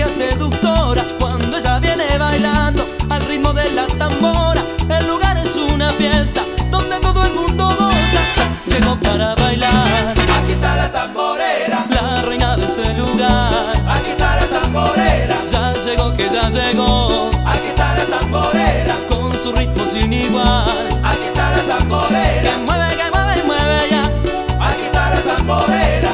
seductora cuando ella viene bailando al ritmo de la tambora. El lugar es una fiesta donde todo el mundo goza. Llegó para bailar, Aquí está la tamborera, la reina de ese lugar. aquí está la tamborera, Ya llegó, que ya llegó, aquí está la tamborera, con su ritmo sin igual. aquí está la tamborera, Que mueve ya. aquí está la tamborera.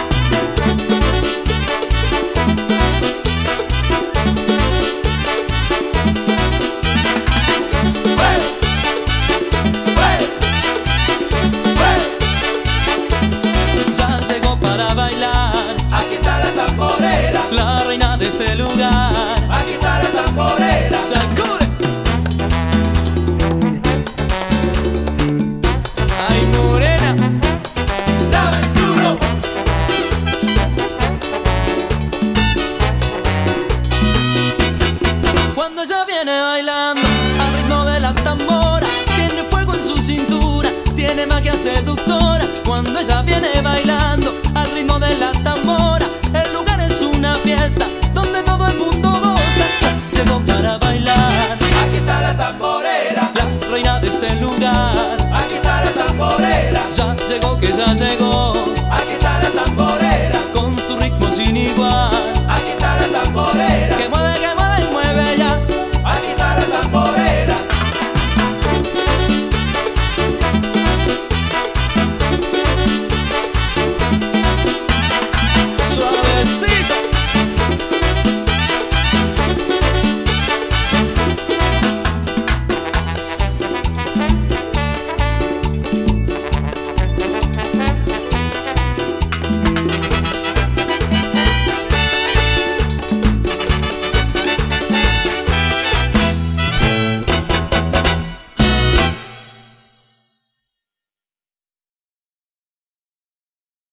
Ya llegó para bailar, Aquí está la tamborera, la reina de ese lugar. aquí está la tamborera. ¡Sacude! ¡Ay, morena! ¡Dame duro! Cuando ella viene bailando al ritmo de la tambora, tiene fuego en su cintura, tiene magia seductora. Cuando ella viene bailando al ritmo de la tambora, el lugar es una fiesta